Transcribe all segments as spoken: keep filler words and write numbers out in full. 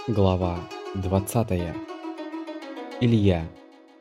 Глава двадцатая. Илья.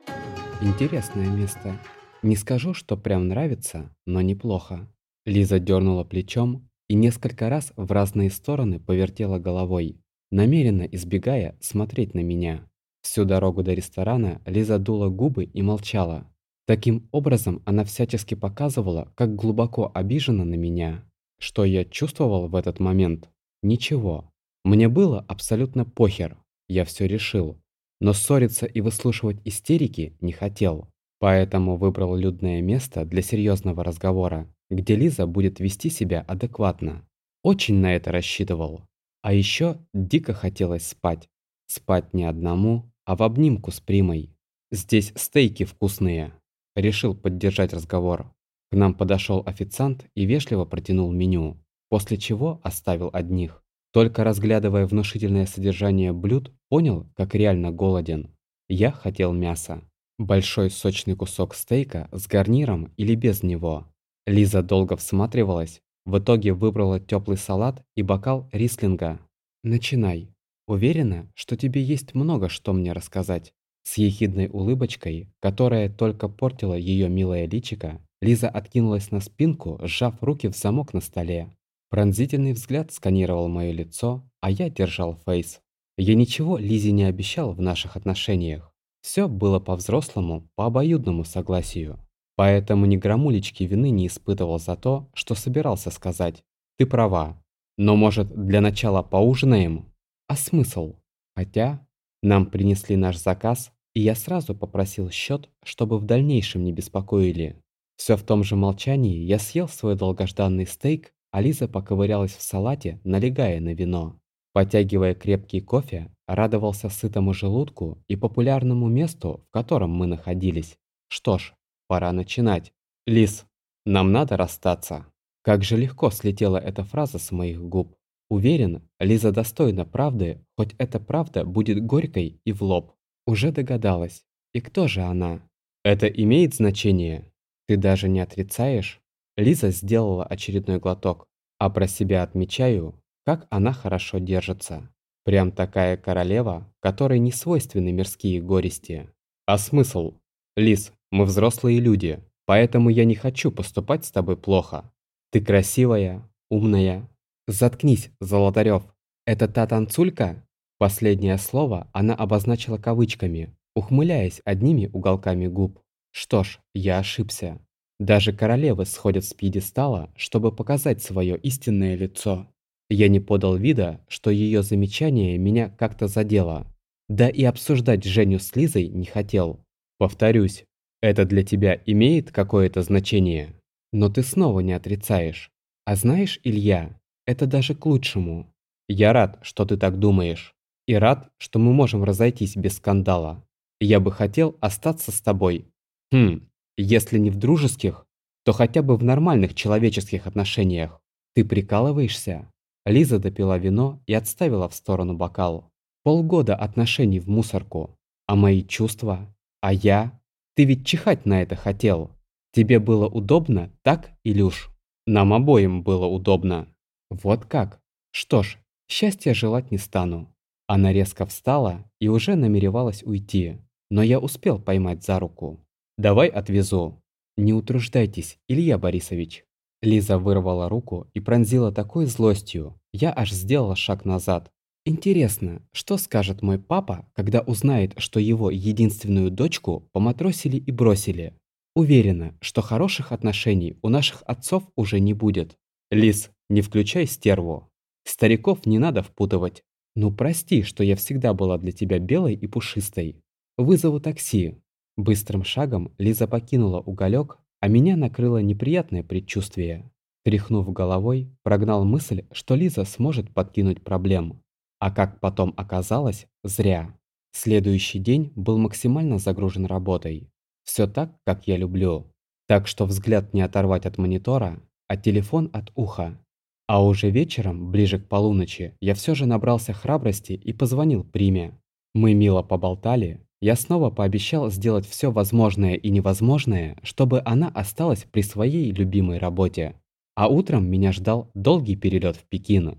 Интересное место. Не скажу, что прям нравится, но неплохо. Лиза дернула плечом и несколько раз в разные стороны повертела головой, намеренно избегая смотреть на меня. Всю дорогу до ресторана Лиза дула губы и молчала. Таким образом, она всячески показывала, как глубоко обижена на меня. Что я чувствовал в этот момент? Ничего. Мне было абсолютно похер. Я все решил. Но ссориться и выслушивать истерики не хотел. Поэтому выбрал людное место для серьезного разговора, где Лиза будет вести себя адекватно. Очень на это рассчитывал. А еще дико хотелось спать. Спать не одному, а в обнимку с Примой. Здесь стейки вкусные. Решил поддержать разговор. К нам подошел официант и вежливо протянул меню, после чего оставил одних. Только разглядывая внушительное содержание блюд, понял, как реально голоден. Я хотел мяса. Большой сочный кусок стейка с гарниром или без него. Лиза долго всматривалась, в итоге выбрала теплый салат и бокал рислинга. «Начинай. Уверена, что тебе есть много что мне рассказать». С ехидной улыбочкой, которая только портила ее милое личико, Лиза откинулась на спинку, сжав руки в замок на столе. Пронзительный взгляд сканировал мое лицо, а я держал фейс. Я ничего Лизе не обещал в наших отношениях. Все было по-взрослому, по обоюдному согласию. Поэтому ни грамулечки вины не испытывал за то, что собирался сказать. Ты права. Но может, для начала поужинаем? А смысл? Хотя нам принесли наш заказ, и я сразу попросил счет, чтобы в дальнейшем не беспокоили. Все в том же молчании я съел свой долгожданный стейк, а Лиза поковырялась в салате, налегая на вино. Потягивая крепкий кофе, радовался сытому желудку и популярному месту, в котором мы находились. Что ж, пора начинать. Лиз, нам надо расстаться. Как же легко слетела эта фраза с моих губ. Уверен, Лиза достойна правды, хоть эта правда будет горькой и в лоб. Уже догадалась. И кто же она? Это имеет значение? Ты даже не отрицаешь? Лиза сделала очередной глоток, а про себя отмечаю, как она хорошо держится. Прям такая королева, которой не свойственны мирские горести. А смысл? Лиз, мы взрослые люди, поэтому я не хочу поступать с тобой плохо. Ты красивая, умная. Заткнись, Золотарев. Это та танцулька? Последнее слово она обозначила кавычками, ухмыляясь одними уголками губ. Что ж, я ошибся. Даже королевы сходят с пьедестала, чтобы показать свое истинное лицо. Я не подал вида, что ее замечание меня как-то задело. Да и обсуждать Женю с Лизой не хотел. Повторюсь, это для тебя имеет какое-то значение? Но ты снова не отрицаешь. А знаешь, Илья, это даже к лучшему. Я рад, что ты так думаешь. И рад, что мы можем разойтись без скандала. Я бы хотел остаться с тобой. Хм, если не в дружеских, то хотя бы в нормальных человеческих отношениях. Ты прикалываешься? Лиза допила вино и отставила в сторону бокал. Полгода отношений в мусорку. А мои чувства? А я? Ты ведь чихать на это хотел. Тебе было удобно, так, Илюш? Нам обоим было удобно. Вот как? Что ж, счастья желать не стану. Она резко встала и уже намеревалась уйти, но я успел поймать за руку. «Давай отвезу». «Не утруждайтесь, Илья Борисович». Лиза вырвала руку и пронзила такой злостью, я аж сделал шаг назад. Интересно, что скажет мой папа, когда узнает, что его единственную дочку поматросили и бросили? Уверена, что хороших отношений у наших отцов уже не будет. Лиз, не включай стерву. Стариков не надо впутывать. Ну прости, что я всегда была для тебя белой и пушистой. Вызову такси. Быстрым шагом Лиза покинула уголек, а меня накрыло неприятное предчувствие. Тряхнув головой, прогнал мысль, что Лиза сможет подкинуть проблем. А как потом оказалось, зря. Следующий день был максимально загружен работой. Все так, как я люблю. Так что взгляд не оторвать от монитора, а телефон от уха. А уже вечером, ближе к полуночи, я все же набрался храбрости и позвонил Приме. Мы мило поболтали. Я снова пообещал сделать все возможное и невозможное, чтобы она осталась при своей любимой работе. А утром меня ждал долгий перелет в Пекин,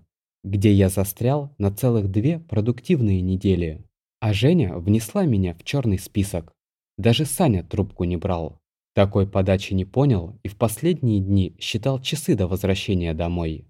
где я застрял на целых две продуктивные недели. А Женя внесла меня в черный список. Даже Саня трубку не брал. Такой подачи не понял и в последние дни считал часы до возвращения домой.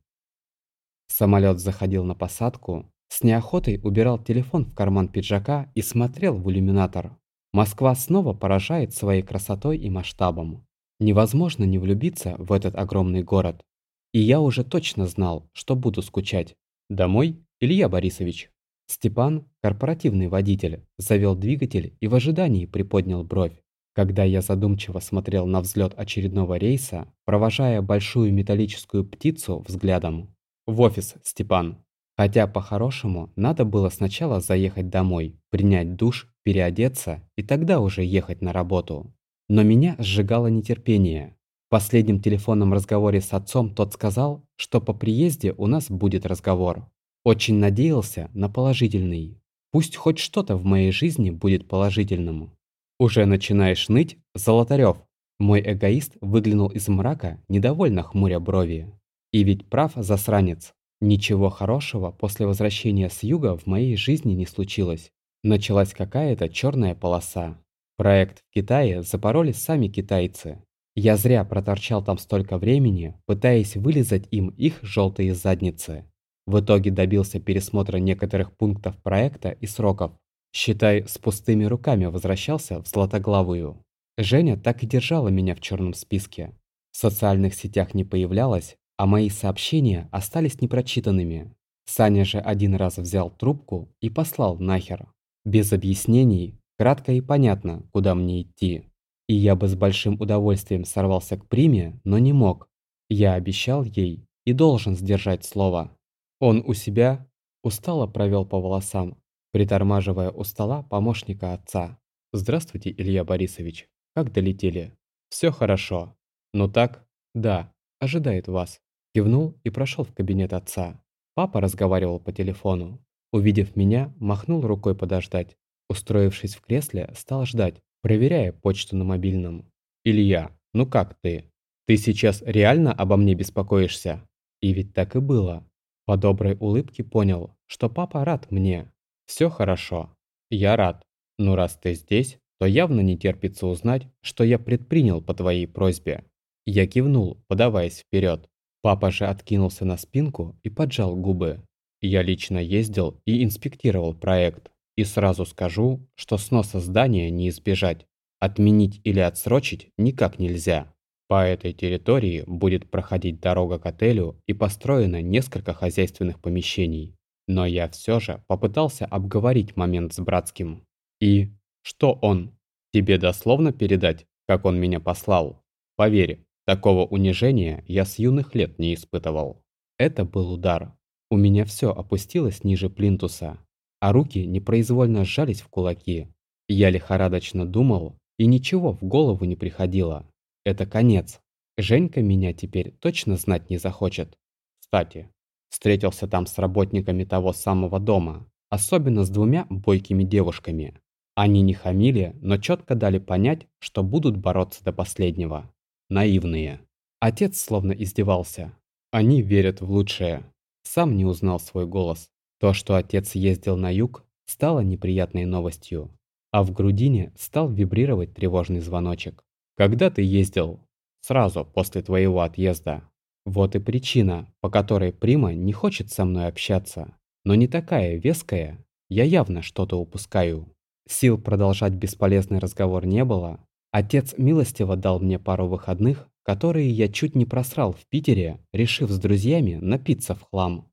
Самолет заходил на посадку, с неохотой убирал телефон в карман пиджака и смотрел в иллюминатор. Москва снова поражает своей красотой и масштабом. Невозможно не влюбиться в этот огромный город. И я уже точно знал, что буду скучать. Домой, Илья Борисович? Степан, корпоративный водитель, завел двигатель и в ожидании приподнял бровь. Когда я задумчиво смотрел на взлет очередного рейса, провожая большую металлическую птицу взглядом. В офис, Степан. Хотя по-хорошему надо было сначала заехать домой, принять душ, переодеться и тогда уже ехать на работу. Но меня сжигало нетерпение. В последнем телефонном разговоре с отцом тот сказал, что по приезде у нас будет разговор. Очень надеялся на положительный. Пусть хоть что-то в моей жизни будет положительным. Уже начинаешь ныть, Золотарев? Мой эгоист выглянул из мрака, недовольно хмуря брови. И ведь прав засранец. Ничего хорошего после возвращения с юга в моей жизни не случилось. Началась какая-то черная полоса. Проект в Китае запороли сами китайцы. Я зря проторчал там столько времени, пытаясь вылизать им их желтые задницы. В итоге добился пересмотра некоторых пунктов проекта и сроков. Считай, с пустыми руками возвращался в Златоглавую. Женя так и держала меня в черном списке. В социальных сетях не появлялась, а мои сообщения остались непрочитанными. Саня же один раз взял трубку и послал нахер. Без объяснений, кратко и понятно, куда мне идти. И я бы с большим удовольствием сорвался к Приме, но не мог. Я обещал ей и должен сдержать слово. Он у себя устало провел по волосам, притормаживая у стола помощника отца. «Здравствуйте, Илья Борисович. Как долетели?» «Все хорошо. Ну так, да, ожидает вас». Кивнул и прошел в кабинет отца. Папа разговаривал по телефону. Увидев меня, махнул рукой подождать. Устроившись в кресле, стал ждать, проверяя почту на мобильном. «Илья, ну как ты? Ты сейчас реально обо мне беспокоишься?» И ведь так и было. По доброй улыбке понял, что папа рад мне. «Все хорошо. Я рад. Но раз ты здесь, то явно не терпится узнать, что я предпринял по твоей просьбе». Я кивнул, подаваясь вперед. Папа же откинулся на спинку и поджал губы. Я лично ездил и инспектировал проект. И сразу скажу, что сноса здания не избежать. Отменить или отсрочить никак нельзя. По этой территории будет проходить дорога к отелю и построено несколько хозяйственных помещений. Но я все же попытался обговорить момент с Братским. И что он? Тебе дословно передать, как он меня послал? Поверь, такого унижения я с юных лет не испытывал. Это был удар. У меня все опустилось ниже плинтуса, а руки непроизвольно сжались в кулаки. Я лихорадочно думал, и ничего в голову не приходило. Это конец. Женька меня теперь точно знать не захочет. Кстати, встретился там с работниками того самого дома, особенно с двумя бойкими девушками. Они не хамили, но четко дали понять, что будут бороться до последнего. Наивные. Отец словно издевался. Они верят в лучшее. Сам не узнал свой голос. То, что отец ездил на юг, стало неприятной новостью. А в грудине стал вибрировать тревожный звоночек. «Когда ты ездил?» «Сразу после твоего отъезда». Вот и причина, по которой Прима не хочет со мной общаться. Но не такая веская, я явно что-то упускаю. Сил продолжать бесполезный разговор не было. Отец милостиво дал мне пару выходных, которые я чуть не просрал в Питере, решив с друзьями напиться в хлам.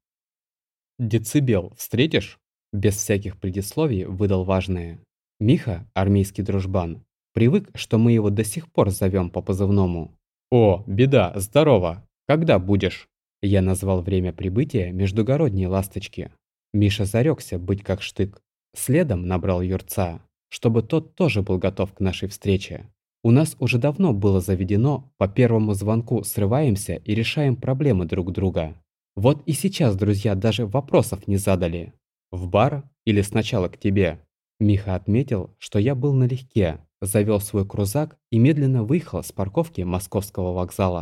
«Децибел встретишь?» Без всяких предисловий выдал важное. Миха, армейский дружбан, привык, что мы его до сих пор зовем по позывному. «О, беда, здорово! Когда будешь?» Я назвал время прибытия междугородней ласточки. Миша зарекся быть как штык. Следом набрал Юрца, чтобы тот тоже был готов к нашей встрече. У нас уже давно было заведено, по первому звонку срываемся и решаем проблемы друг друга. Вот и сейчас друзья даже вопросов не задали. «В бар или сначала к тебе?» Миха отметил, что я был налегке, завел свой крузак и медленно выехал с парковки московского вокзала.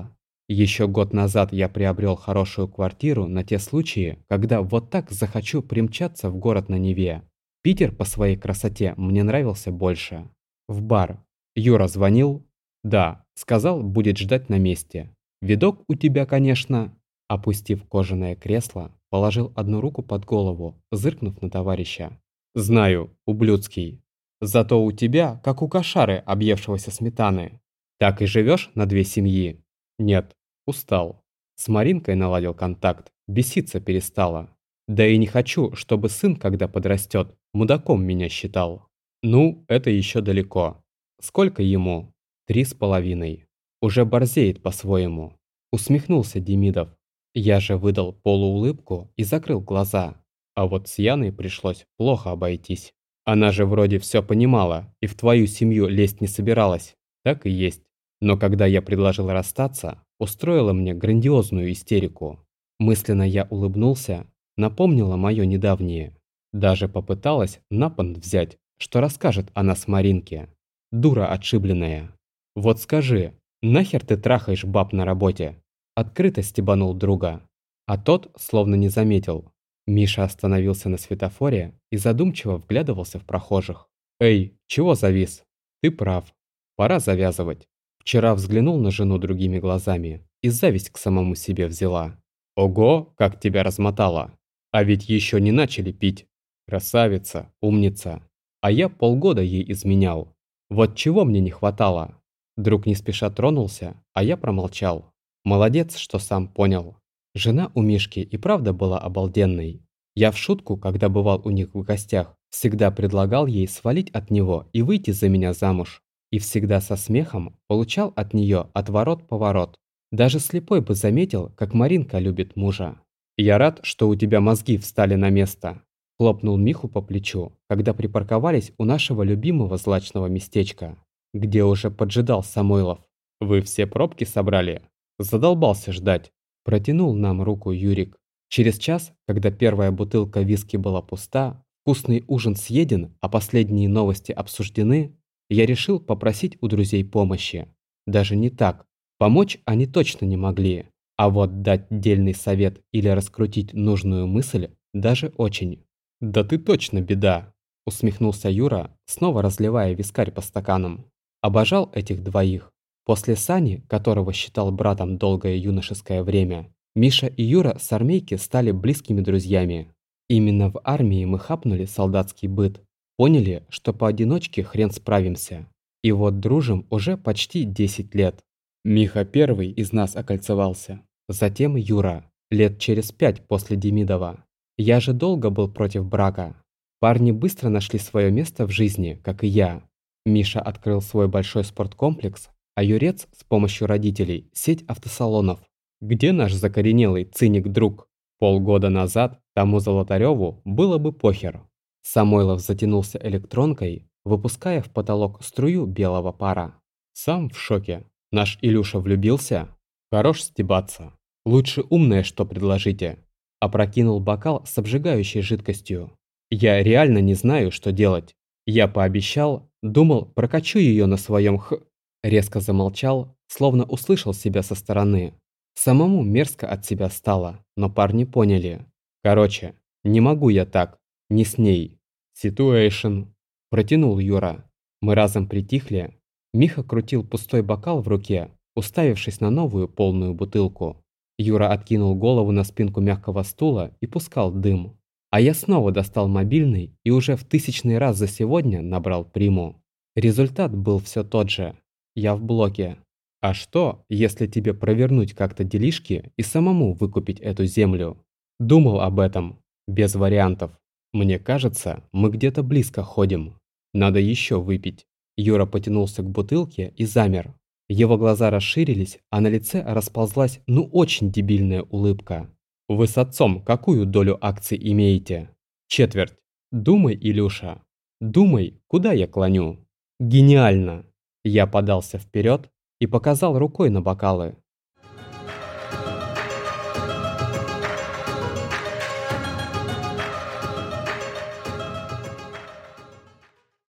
Еще год назад я приобрел хорошую квартиру на те случаи, когда вот так захочу примчаться в город на Неве. Питер по своей красоте мне нравился больше. В бар. Юра звонил? Да, сказал, будет ждать на месте. Видок у тебя, конечно. Опустив кожаное кресло, положил одну руку под голову, зыркнув на товарища. Знаю, ублюдский. Зато у тебя, как у кошары, объевшегося сметаны. Так и живешь на две семьи? Нет, устал. С Маринкой наладил контакт, беситься перестала. Да и не хочу, чтобы сын, когда подрастет, мудаком меня считал. Ну, это еще далеко. Сколько ему? Три с половиной. Уже борзеет по-своему. Усмехнулся Демидов. Я же выдал полуулыбку и закрыл глаза. А вот с Яной пришлось плохо обойтись. Она же вроде все понимала и в твою семью лезть не собиралась. Так и есть. Но когда я предложил расстаться, устроила мне грандиозную истерику. Мысленно я улыбнулся, напомнила мое недавнее. Даже попыталась на понт взять, что расскажет она с Маринке. Дура отшибленная. Вот скажи, нахер ты трахаешь баб на работе? Открыто стебанул друга. А тот словно не заметил. Миша остановился на светофоре и задумчиво вглядывался в прохожих. «Эй, чего завис? Ты прав. Пора завязывать». Вчера взглянул на жену другими глазами и зависть к самому себе взяла. «Ого, как тебя размотало! А ведь еще не начали пить. Красавица, умница. А я полгода ей изменял. Вот чего мне не хватало?» Друг не спеша тронулся, а я промолчал. Молодец, что сам понял. Жена у Мишки и правда была обалденной. Я в шутку, когда бывал у них в гостях, всегда предлагал ей свалить от него и выйти за меня замуж. И всегда со смехом получал от нее отворот-поворот. Даже слепой бы заметил, как Маринка любит мужа. «Я рад, что у тебя мозги встали на место», – хлопнул Миху по плечу, когда припарковались у нашего любимого злачного местечка, где уже поджидал Самойлов. «Вы все пробки собрали?» Задолбался ждать. Протянул нам руку Юрик. Через час, когда первая бутылка виски была пуста, вкусный ужин съеден, а последние новости обсуждены, я решил попросить у друзей помощи. Даже не так. Помочь они точно не могли. А вот дать дельный совет или раскрутить нужную мысль даже очень. «Да ты точно беда!» – усмехнулся Юра, снова разливая вискарь по стаканам. Обожал этих двоих. После Сани, которого считал братом долгое юношеское время, Миша и Юра с армейки стали близкими друзьями. Именно в армии мы хапнули солдатский быт, поняли, что поодиночке хрен справимся. И вот дружим уже почти десять лет. Миха первый из нас окольцевался, затем Юра, лет через пять после Демидова. Я же долго был против брака. Парни быстро нашли свое место в жизни, как и я. Миша открыл свой большой спорткомплекс, а Юрец с помощью родителей сеть автосалонов. Где наш закоренелый циник-друг? Полгода назад тому Золотареву было бы похер. Самойлов затянулся электронкой, выпуская в потолок струю белого пара. Сам в шоке. Наш Илюша влюбился? Хорош стебаться. Лучше умное что предложите. Опрокинул бокал с обжигающей жидкостью. Я реально не знаю, что делать. Я пообещал, думал, прокачу ее на своем х... Резко замолчал, словно услышал себя со стороны. Самому мерзко от себя стало, но парни поняли. Короче, не могу я так, не с ней. Ситуэйшн. Протянул Юра. Мы разом притихли. Миха крутил пустой бокал в руке, уставившись на новую полную бутылку. Юра откинул голову на спинку мягкого стула и пускал дым. А я снова достал мобильный и уже в тысячный раз за сегодня набрал приму. Результат был все тот же. Я в блоке. А что, если тебе провернуть как-то делишки и самому выкупить эту землю? Думал об этом. Без вариантов. Мне кажется, мы где-то близко ходим. Надо еще выпить. Юра потянулся к бутылке и замер. Его глаза расширились, а на лице расползлась ну очень дебильная улыбка. Вы с отцом какую долю акций имеете? Четверть. Думай, Илюша. Думай, куда я клоню. Гениально. Я подался вперед и показал рукой на бокалы.